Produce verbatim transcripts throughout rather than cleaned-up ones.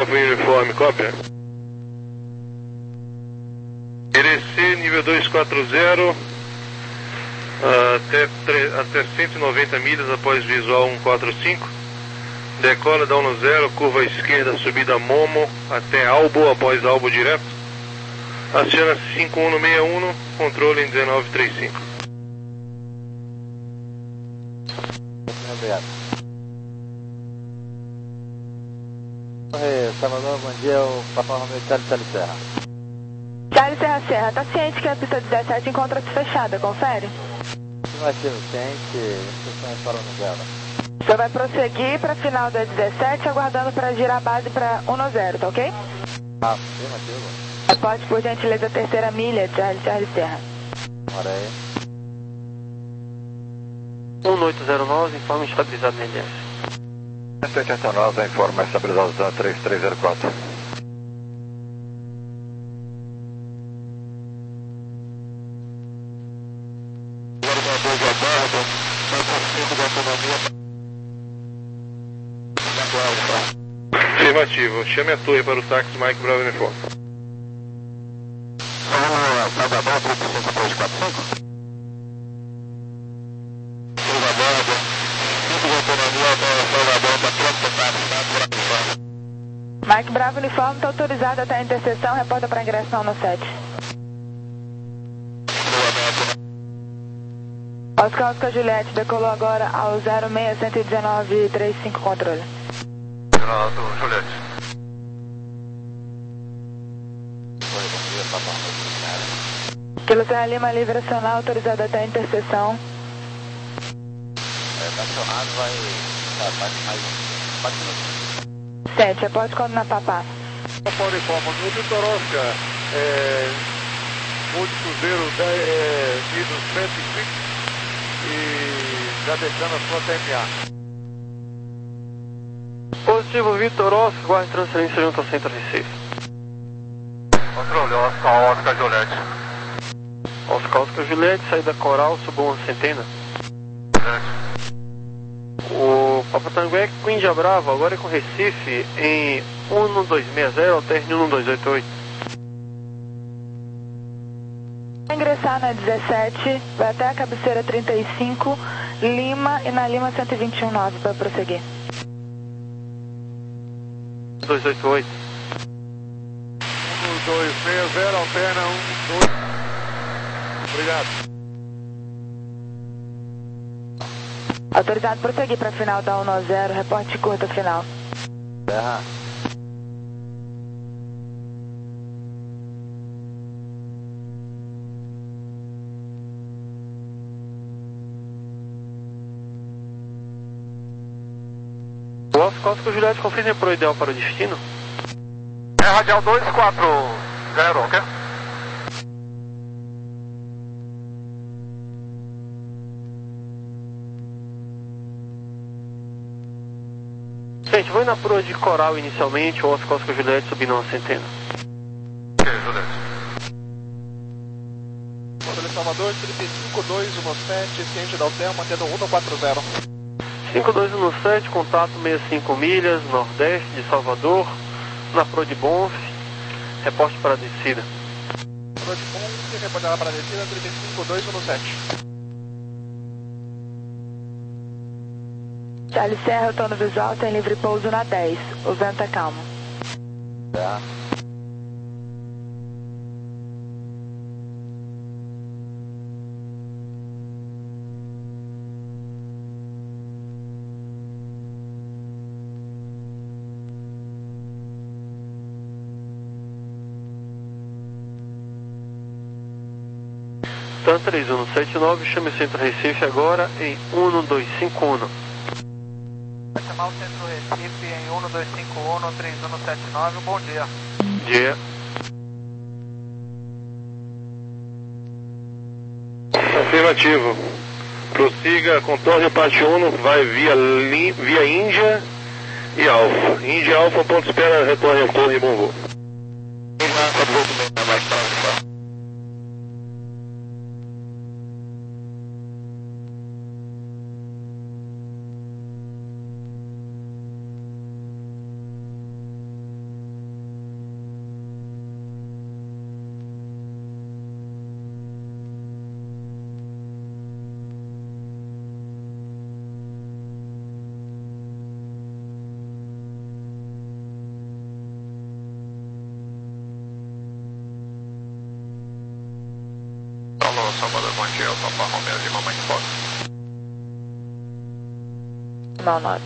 Uniforme, cópia. R C nível duzentos e quarenta, até, até cento e noventa milhas após visual cento e quarenta e cinco. Decola, dá um zero, curva esquerda, subida Momo, até Albo, após Albo direto. Aciona cinco um seis um, controle em dezenove trinta e cinco. Obrigado. Oi, Salvador, bom dia, o Papa Romeu Charlie Charlie Serra. Charlie Serra Serra, tá ciente que a pista dezessete encontra-se fechada, confere? Afirmativo, ciente, instruções para o Nugela. O senhor vai prosseguir para final da dezessete, aguardando para girar a base para um zero, tá ok? Ah, afirmativo. Pode, por gentileza, a terceira milha, Charlie Charlie Serra. Bora aí. um oito zero nove, informe estabilizado no N S. cento e oitenta e nove, informa estabilizado da três três zero quatro. Afirmativo, chame a torre para o táxi Mike Bravo Uniforme. Mike Bravo Uniforme está autorizado até a interseção, reporta para ingressão no sete. Oscar Oscar Juliette, decolou agora ao zero seis um um nove três cinco, controle. Renato, Juliette. Oi, bom dia, Papa Romeu. Kilo Serra Lima, livre acional, autorizado até a interseção. É, estacionado vai... vai mais quatro minutos. sete, reporte quando na Papá. Papa Uniforme, no Vitor Oscar, é... Voo de Cruzeiro, é, nível cento e cinco e já deixando a sua T M A. Positivo Vitor Oscar, guarde transferência junto ao centro Recife. Controle, Oscar, Oscar Juliette. Oscar Oscar Juliette, saída Coral, subo uma centena. Juliette. O Papa Tango é com Índia Bravo, agora é com Recife, em um dois seis zero, alterne um dois oito oito. Vai ingressar na dezessete, vai até a cabeceira trinta e cinco, Lima e na Lima cento e vinte e um nove para prosseguir. dois oito oito. um dois seis zero, alterna um dois. Obrigado. Autorizado prosseguir para final da um zero, reporte curto final. Serra. O Oscar Oscar Juliette, confirme pro ideal para o destino. É radial dois quatro zero, ok? Gente, vou ir na proa de Coral inicialmente, o Oscar Oscar Juliette subindo uma centena. Ok, Juliette. Controle Salvador, trinta e cinco dois um sete, ciente da Altel, mantendo um quatro zero. cinco dois um sete, contato sessenta e cinco milhas, nordeste de Salvador, na proa de Bonf, reporte para a descida. Controle de ponte, reportará para a descida, trinta e cinco dois um sete. Charlie Serra, eu tô no visual, tem livre pouso na dez. O vento é calmo. Serra. TAM três um sete nove, chame o centro Recife agora em um dois cinco um. Vai chamar o centro Recife em um dois cinco um, três um sete nove, bom dia. Dia. Afirmativo. Prossiga, contorne parte um, vai via, li, via Índia e Alfa. Índia e Alfa, ponto de espera, retorne ao torre e bom voo. Salvador, bom dia, Papa Romeo Lima Mike Fox. Mal nove.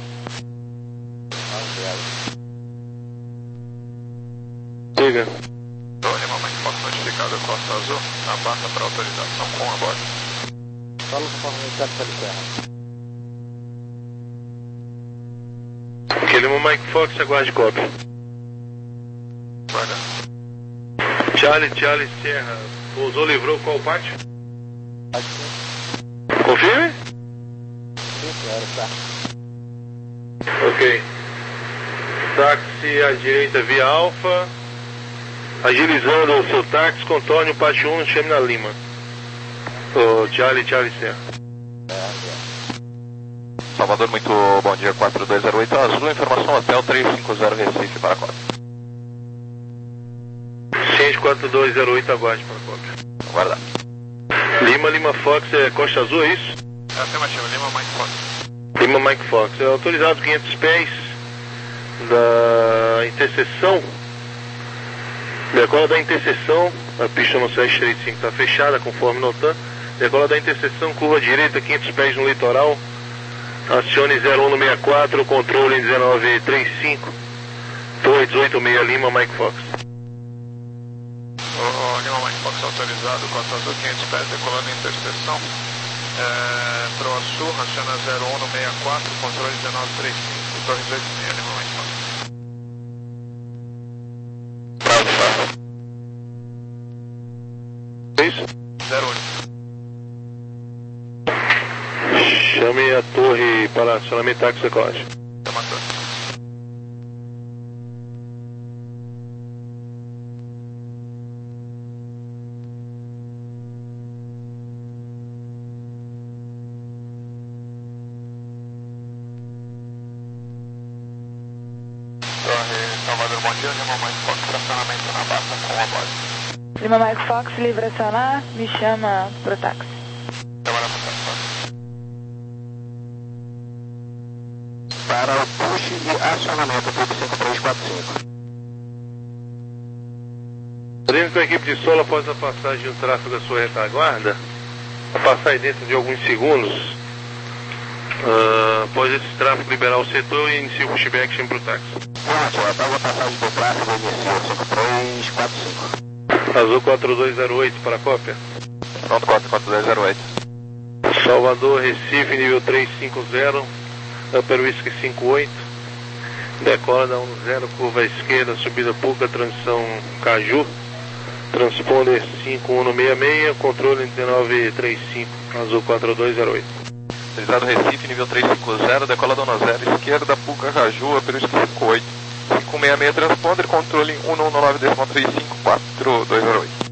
Siga. Lima Mike Fox notificado Costa Azul, na barra para autorização com a bordo. Fala com o Papa Romeo Charlie Serra. Aquele Mike Fox, aguarde cópia. Guarda. Charlie, Charlie Serra, pousou, livrou qual pátio? Confirme? Sim, senhora, tá. Ok. Táxi à direita via Alfa. Agilizando o seu táxi, contorne o pátio um, chame na Lima. O Charlie, Charlie Serra. Salvador, muito bom dia, quatro dois zero oito Azul, informação hotel trezentos e cinquenta Recife para a cópia. Ciente quatro dois zero oito, aguarde para a cópia. Aguardar. Lima, Lima Fox, é Costa Azul, é isso? É afirmativo, Lima Mike Fox. Lima Mike Fox, é autorizado quinhentos pés da interseção. Decola da interseção, a pista no sete três cinco está fechada, conforme notando. Decola da interseção, curva direita, quinhentos pés no litoral. Acione zero um no sessenta e quatro, controle dezenove trinta e cinco. Torre dezoito seis Lima, Mike Fox. O Lima Mike Fox autorizado, Costa Azul, quinhentos pés, decolando em interseção. É, Pro Sul, aciona zero um no sessenta e quatro, controle dezenove trinta e cinco, Torre dezoito seis Lima Mike Fox. Isso? zero um. Chame a torre para acionamento táxi decolagem. Chama a torre. Torre Salvador, bom dia, Lima Mike Fox, estacionamento na barra com a bordo. Lima Mike Fox, livre acionar, me chama pro táxi. Trabalha pro táxi. Para o push e acionamento, tudo cinco três quatro cinco. Dentro com a equipe de solo, após a passagem do tráfego da sua retaguarda, a passagem dentro de alguns segundos, uh, após esse tráfego liberar o setor, inicia o pushback e chama para o táxi. Ótimo, após a passagem do tráfego, inicia cinco três quatro cinco. Azul quatro dois zero oito para a cópia. Pronto, quatro quatro dois zero oito. Salvador, Recife, nível trezentos e cinquenta, Upper Whisky cinquenta e oito. Decola da um zero, curva à esquerda, subida Puca, transição Caju. Transponder cinco um no sessenta e seis, controle dezenove trinta e cinco, Azul quatro dois zero oito. Autorizado Recife, nível trezentos e cinquenta, decola da um zero, esquerda, Puca, Caju, Upper Whisky cinquenta e oito. cinco seis seis, transponder, controle um um nove trinta e cinco, quatro dois zero oito.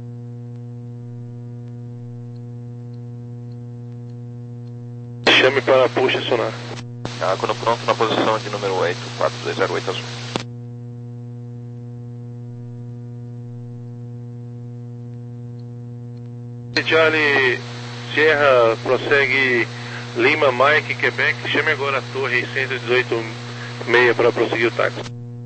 Chame para push acionar. Ah, quando pronto, na posição de número oito, quatro dois zero oito Azul. Charlie Sierra prossegue Lima, Mike, Quebec. Chame agora a torre cento e dezoito seis para prosseguir o táxi.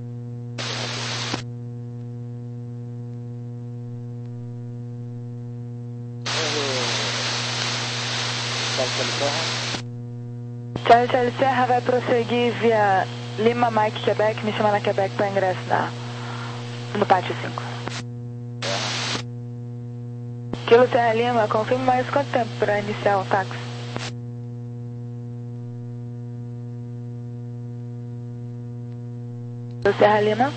Charlie Charlie Serra vai prosseguir via Lima, Mike, Quebec, me chama na Quebec para ingresso na, no pátio cinco. Kilo Serra Lima, confirme mais quanto tempo para iniciar o táxi? Kilo Serra Lima.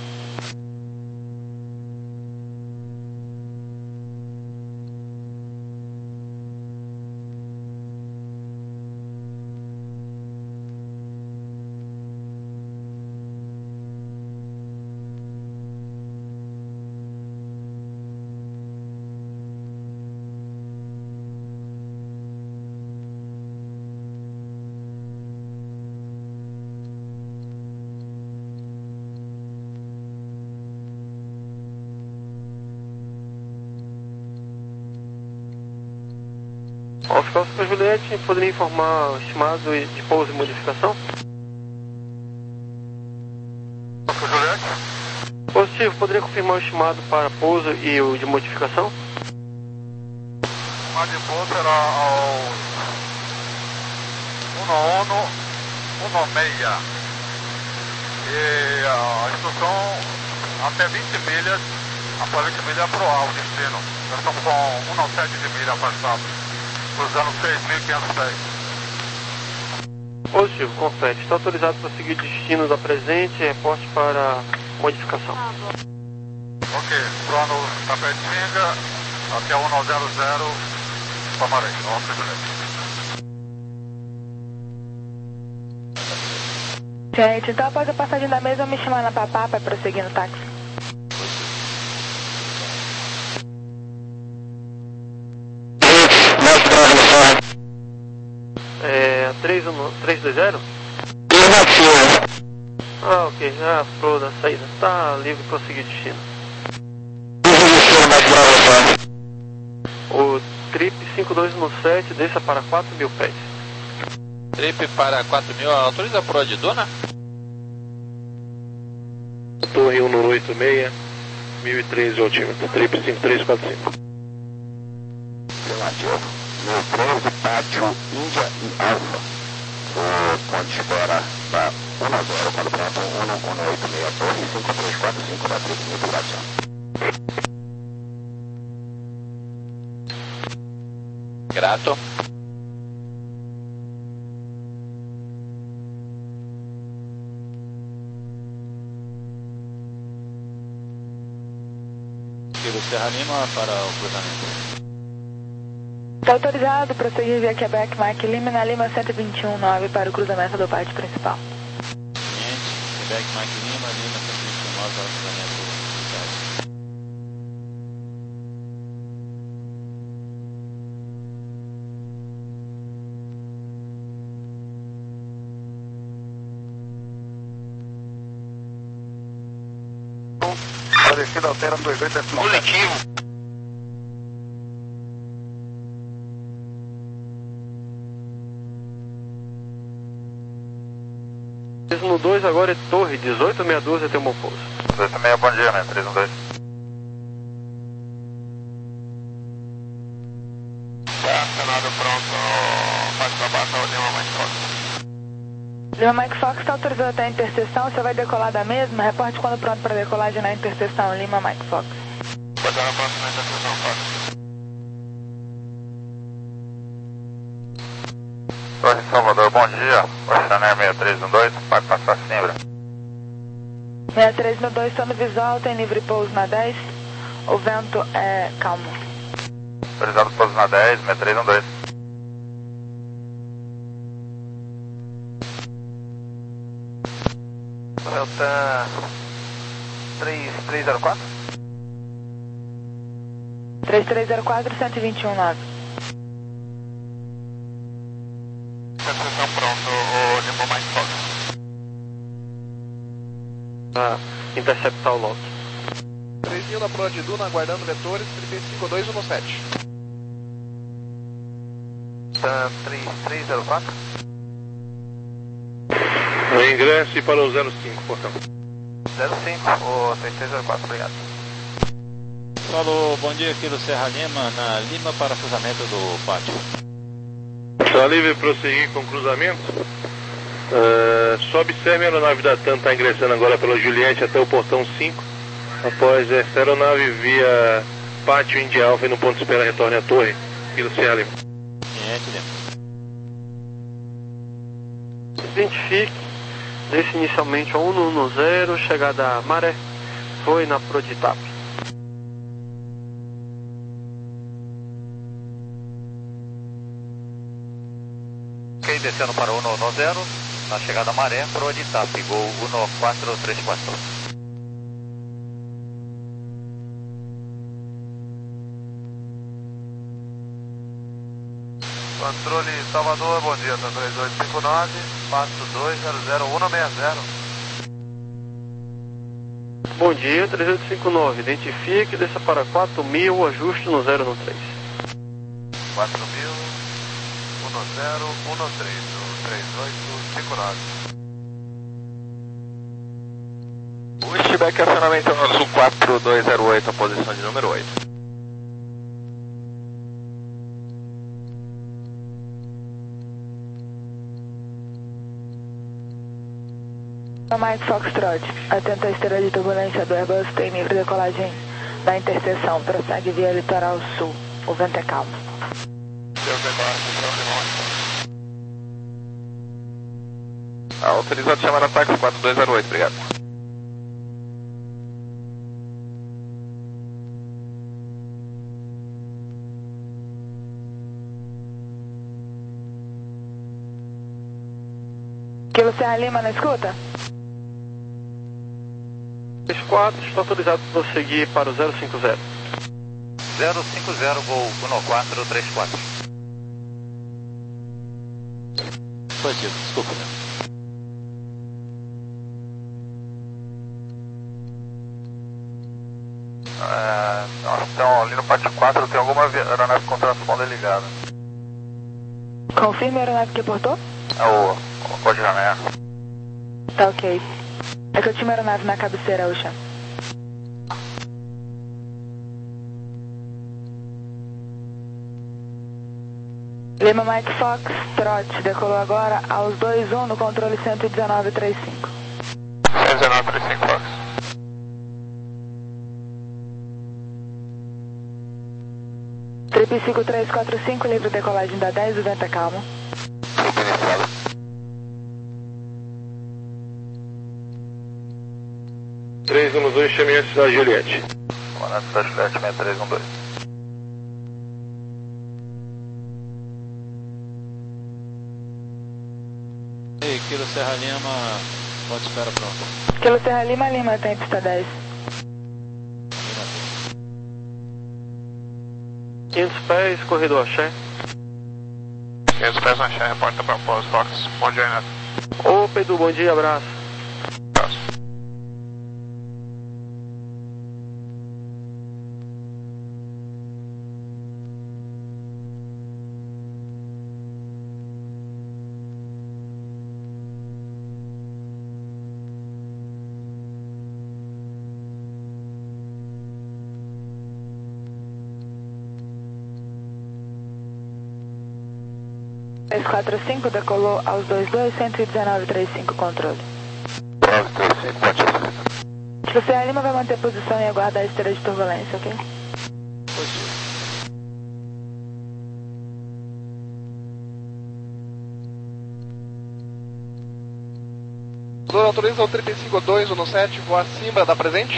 Oscar Oscar Juliette, poderia informar o estimado de pouso e modificação? Oscar Juliette? Positivo, poderia confirmar o estimado para pouso e o de modificação? aproximar de voo será ao um um um seis. E a instrução até vinte milhas, após vinte milhas para o ao destino. Nós estamos com um sete de milha avançado, cruzando seis mil e quinhentos pés. Positivo, confere. Está autorizado para seguir destinos a presente e reporte para modificação. Ok, plano Tapetinga, até um zero zero, Pamarém, ó, Gente, então após a passagem da mesa, me chamar na papá para prosseguir no táxi. É, três dois zero? Ah, ok, já falou da saída. Está livre para prosseguir destino. O trip cinco dois um sete desça para quatro mil pés. Trip para quatro mil, autoriza a proa de Duna? Torre um nove oito seis, mil e treze altímetro, trip cinco três quatro cinco. Relativo, mil e treze, pátio, Índia e Alfa. O ponto espera da um zero, quando pronto, um um oito seis, torre cinco três quatro cinco da trip de integração. Grato. Kilo Serra Lima para o cruzamento. Está autorizado para prosseguir via Quebec, Mike Lima, na Lima cento e vinte e um nove para o cruzamento do pátio principal. Cliente, Quebec, Mike Lima, Lima cento e vinte e um nove para o cruzamento do pátio. Parecida altera dois oito decimal. Coletivo. três um dois agora é torre, dezoito sessenta e dois até o meu pouso. dezoito seis, bom dia, né? três um dois. Tá, Senado pronto. Faz pra baixo, o Lima Mike Fox. Lima Mike Fox está autorizado até a interseção, você vai decolar da mesma? Reporte quando pronto para decolagem na interseção, Lima Mike Fox. Pode dar a próxima interseção, Fox. Torre Salvador, bom dia. Oceaner seis três um dois, pode passar Simbra. seis três um dois, estou no visual, tem livre pouso na dez. O vento é calmo. Autorizado pouso na dez, seis três um dois. Delta três três zero quatro. três três zero quatro, cento e vinte e um nove. Interseção pronto, o Lima Mike Fox. Para interceptar o lote. três mil na proa de Duna, aguardando vetores, trip cinco dois um sete. três três zero quatro. Ingresse para o zero cinco, portão. zero cinco, o três três zero quatro, obrigado. Falou, bom dia, Kilo Serra Lima, na Lima para cruzamento do pátio. Está livre para prosseguir com cruzamento. Uh, só observe a aeronave da TAM está ingressando agora pela Juliette até o portão cinco. Após esta aeronave via pátio India Alfa e no ponto de espera retorne à torre. Kilo Serra Lima. Cliente, Lima. Identifique, desce inicialmente a um um zero, chegada a Maré, foi na Proditap. Ok, descendo para o um um zero, na chegada a Maré, proa de Itap, gol um quatro três quatro. Controle Salvador, bom dia, tá três oito cinco nove, quatro dois zero zero um seis zero. Bom dia, três oito cinco nove, identifique, desça para quatro mil, ajuste no zero no três. quatro mil, um zero um três, três oito cinco nove. Westback, acionamento azul quatro dois zero oito, a posição de número oito. Mike Foxtrot, atento à esteira de turbulência do Airbus, tem livre decolagem da interseção, prossegue via litoral sul, o vento é calmo. Autorizado chamar ataque quatro dois zero oito, obrigado. Kilo Serra Lima na escuta? três quatro, está autorizado para prosseguir para o zero cinco zero. zero cinco zero, voo um quatro três quatro. Positivo, desculpa. É, então, ali no pátio quatro tem alguma aeronave com transponder ligada. Confirme a aeronave que portou? É o, o Code Rané. Tá ok. É que eu tinha uma aeronave na cabeceira, Ocean. Lima Mike Fox, Trot, decolou agora aos dois um no controle cento e dezenove trinta e cinco. cento e dezenove trinta e cinco, Fox. Trip cinco três quatro cinco, livre decolagem da dez, o vento é calmo. três um dois, chame antes da Juliette. Comandante da Juliette seis três um dois. Ei, Kilo Serra Lima, pode espera pronto. Kilo Serra Lima, Lima, tem pista dez. quinhentos pés, corredor Axé. quinhentos pés na Xé, reporta para Pós, Fox. Bom dia, Renato. Ô Pedro, bom dia, abraço. Abraço. três quatro cinco, decolou aos dois dois, cento e dezenove trinta e cinco, controle. nove três cinco, pode ser. Kilo Serra Lima vai manter posição e aguardar a esteira de turbulência, ok? Positivo. Senhor, autoriza o trinta e cinco dois um sete, voa acima da presente.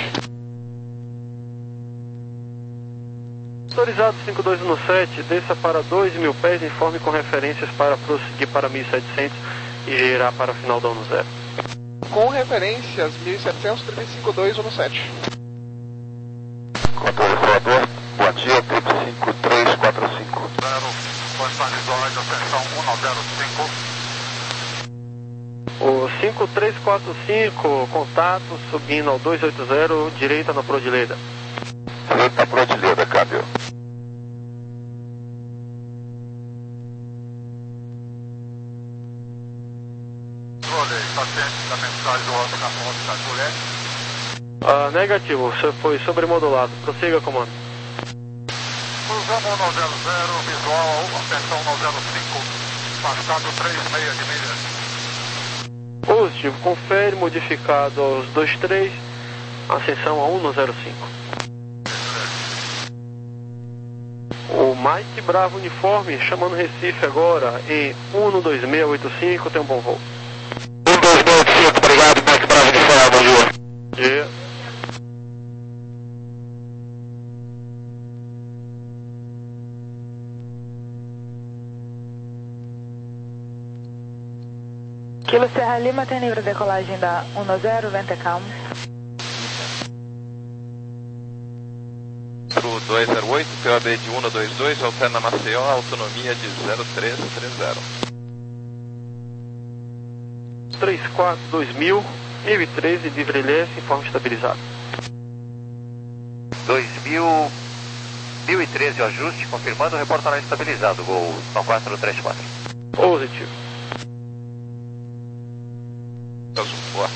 Autorizado cinco dois um sete, desça para dois mil pés, informe com referências para prosseguir para mil e setecentos e girar para o final da ONU zero. Com referências mil e setecentos, trinta e cinco dois um sete. Controle voador, bom dia, trip cinco três quatro cinco. zero, condição visual de atenção um zero cinco. O cinco três quatro cinco, contato, subindo ao dois oito zero, direita na Prodileda. Direita Prodileda, câmbio. Está ciente da mensagem do alto na ponte da Juliette? Ah, negativo, você foi sobremodulado. Prossiga, comando. Cruzamos um zero zero, visual, atenção um zero cinco, passado três meia de milhas. Positivo, confere, modificado aos dois três, ascensão a um zero cinco. O Mike Bravo Uniforme, chamando Recife agora, em um dois seis oito cinco, tem um bom voo. um dois seis oito cinco, obrigado, Mike Bravo de fora, bom dia. Dia. Kilo Serra Lima tem livre decolagem da um zero, vento é calmo. Pro dois zero oito, P O B de um dois dois, alterna Maceió, autonomia de zero três três zero. três quatro dois mil, mil e treze, livre L S, informe estabilizado. dois mil, mil e treze, o ajuste, confirmando o reportamento estabilizado, voo um quatro três quatro. Positivo. Azul, boa.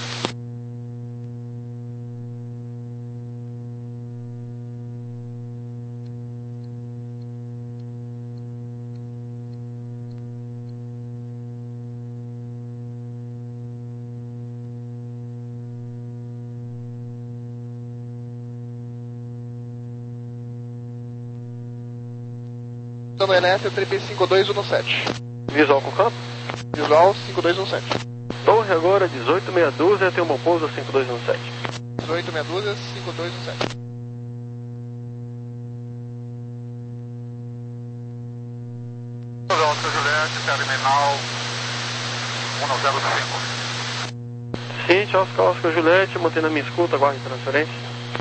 Dando N S, Trip cinco dois um sete. Visual com campo? Visual cinco dois um sete. Torre agora dezoito meia dúzia, tem um bom pouso cinco dois um sete. dezoito meia dúzia, cinco dois um sete. Oscar Juliette, terminal um zero cinco. Ciente, Oscar, Oscar Juliette, mantendo a minha escuta, aguarde transferência.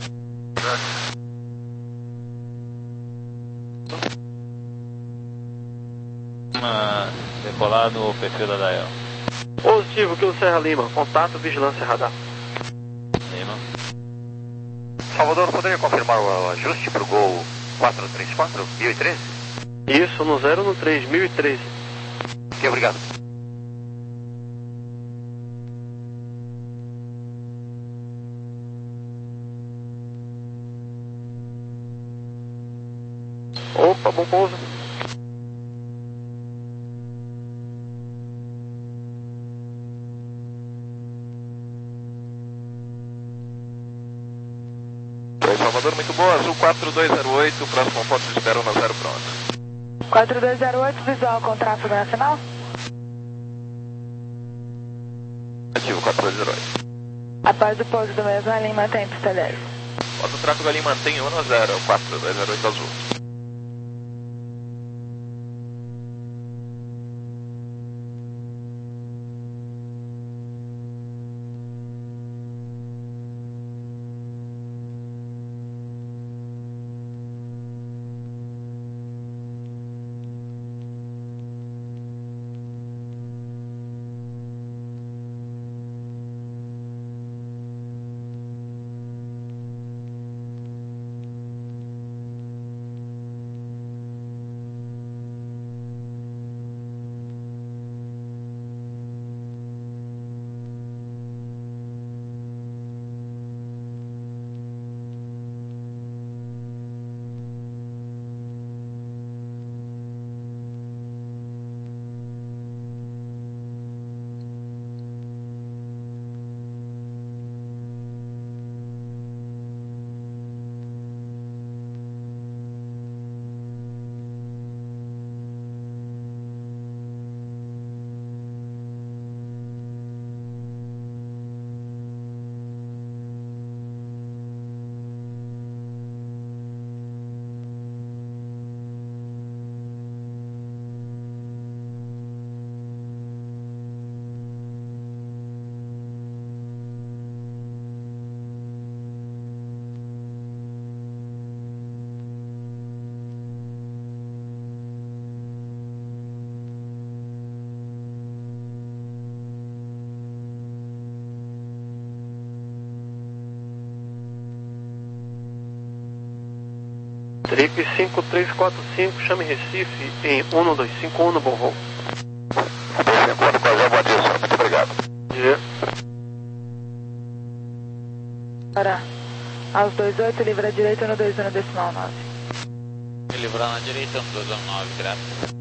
Uma decolar no perfil da Dael. Positivo, Kilo Serra Lima, contato, vigilância radar. Lima. Salvador, poderia confirmar o ajuste para o Gol quatro três quatro, mil e treze? Isso, no zero no três, mil e treze. Ok, obrigado. Opa, bom pouso. Oi, Salvador, muito boa. Azul quatro dois zero oito, próximo ponto de espera um zero pronto. quatro dois zero oito, visual com tráfego nacional? Ativo quatro dois zero oito. Após o pouso do mesmo, a linha mantém pista dez. Após o tráfego ali mantém um zero, quatro dois zero oito azul. Trip cinco três quatro cinco, chame Recife em um dois cinco um no bom voo. Muito obrigado. Yeah. Para aos dois oito, livra à direita no dois um decimal nove. Livrar na direita no dois um nove, graças.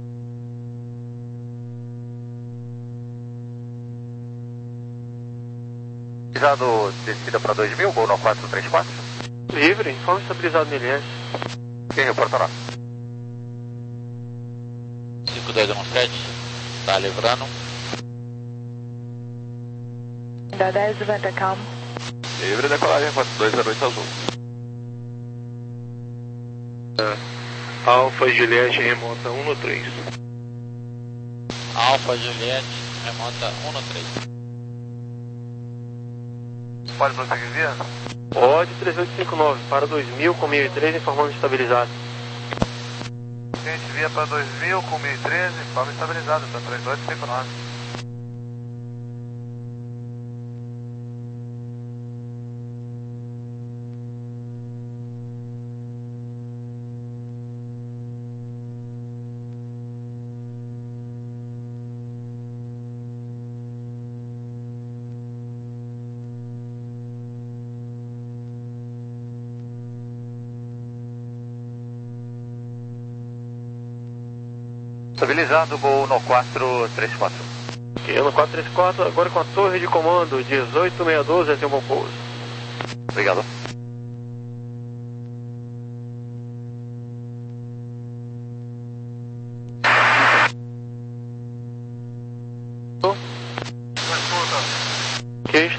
Estabilizado descida para dois mil, Gol no quatro três quatro. Livre, informe estabilizado no L S. Quem reportará? cinco dois um sete, tá livrando. Da dez, venta calmo. Livre, decolagem quatro dois zero oito azul. Alfa Juliette remota um no três. Alfa Juliette, remota um no três. Pode prosseguir via? Pode, três oito cinco nove, para dois mil com mil e treze, informando estabilizado. Gente, via para dois mil com mil e treze, forma estabilizada, para três oito cinco nove. Estabilizado, Gol no quatro três quatro. Ok, no quatro três quatro, agora com a torre de comando dezoito meia doze, tem um bom pouso. Obrigado.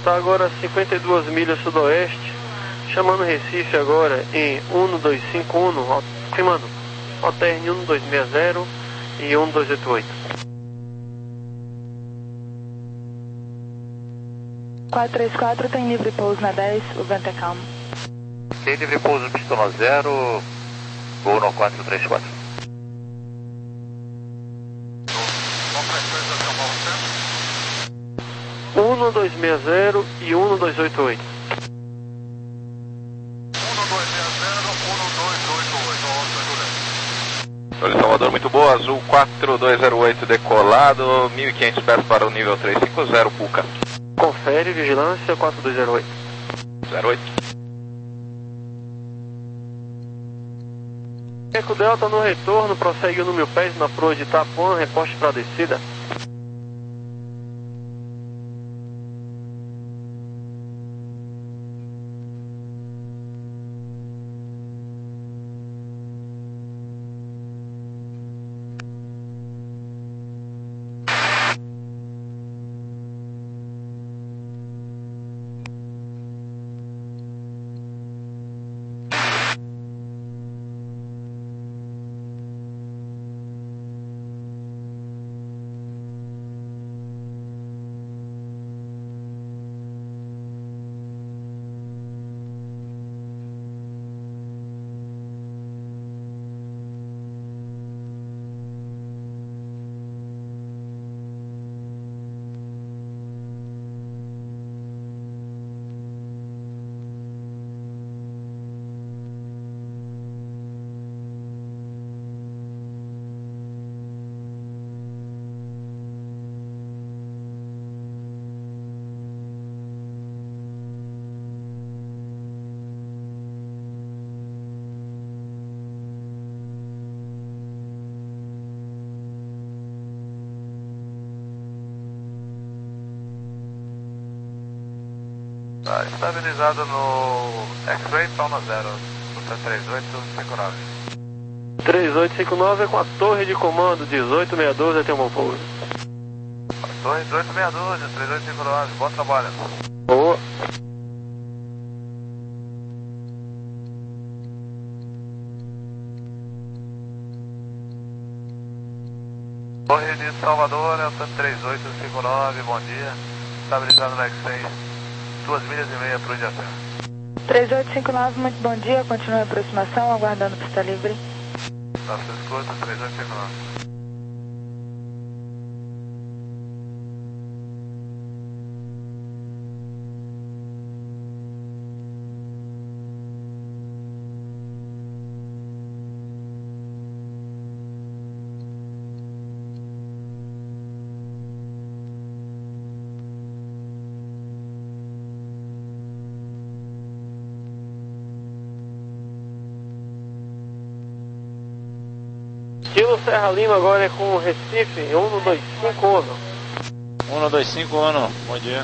está agora a cinquenta e duas milhas sudoeste, chamando Recife agora em um dois cinco um, confirmando, alterne um dois seis zero e um dois oito oito. quatro três quatro tem livre pouso na dez, o vento é calmo. Tem livre pouso pistão zero, voo no quatro três quatro. um dois seis zero e um dois oito oito. Olha, Salvador, muito boa, Azul quatro dois zero oito decolado, mil e quinhentos pés para o nível trezentos e cinquenta, Puca. Confere, vigilância quatro dois zero oito. zero oito. Eco Delta no retorno, prossegue no mil pés na proa de Itapuã, reposte para a descida. Tá estabilizado no X-Ray, tona zero, no três oito cinco nove. três oito cinco nove é com a torre de comando dezoito seis doze, tem um bom pouso. Torre dezoito seis doze, três oito cinco nove, bom trabalho. Boa. Torre de Salvador, é o três oito cinco nove, bom dia. Estabilizado no X-Ray, duas milhas e meia para o Idiaté. três oito cinco nove, muito bom dia, continue a aproximação, aguardando pista livre. Tá, você escuta, três oito cinco nove. Estilo Serra Lima agora é com Recife, um dois cinco um. um dois cinco um, bom dia.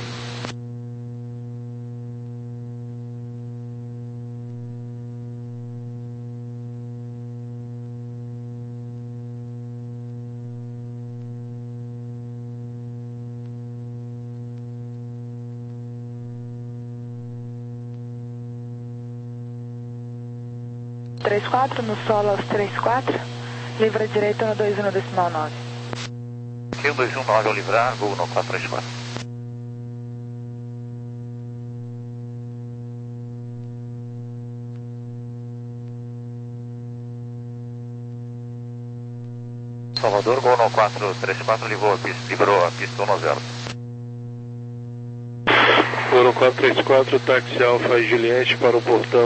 três quatro, no solo aos três quatro. Livra direita no dois um decimal nove. Q um dois um nove ao livrar, voo no quatro três quatro. Salvador, voo no quatro três quatro, livrou a pista, livrou a pista no zero. Foram quatro três quatro, táxi Alfa Juliette para o portão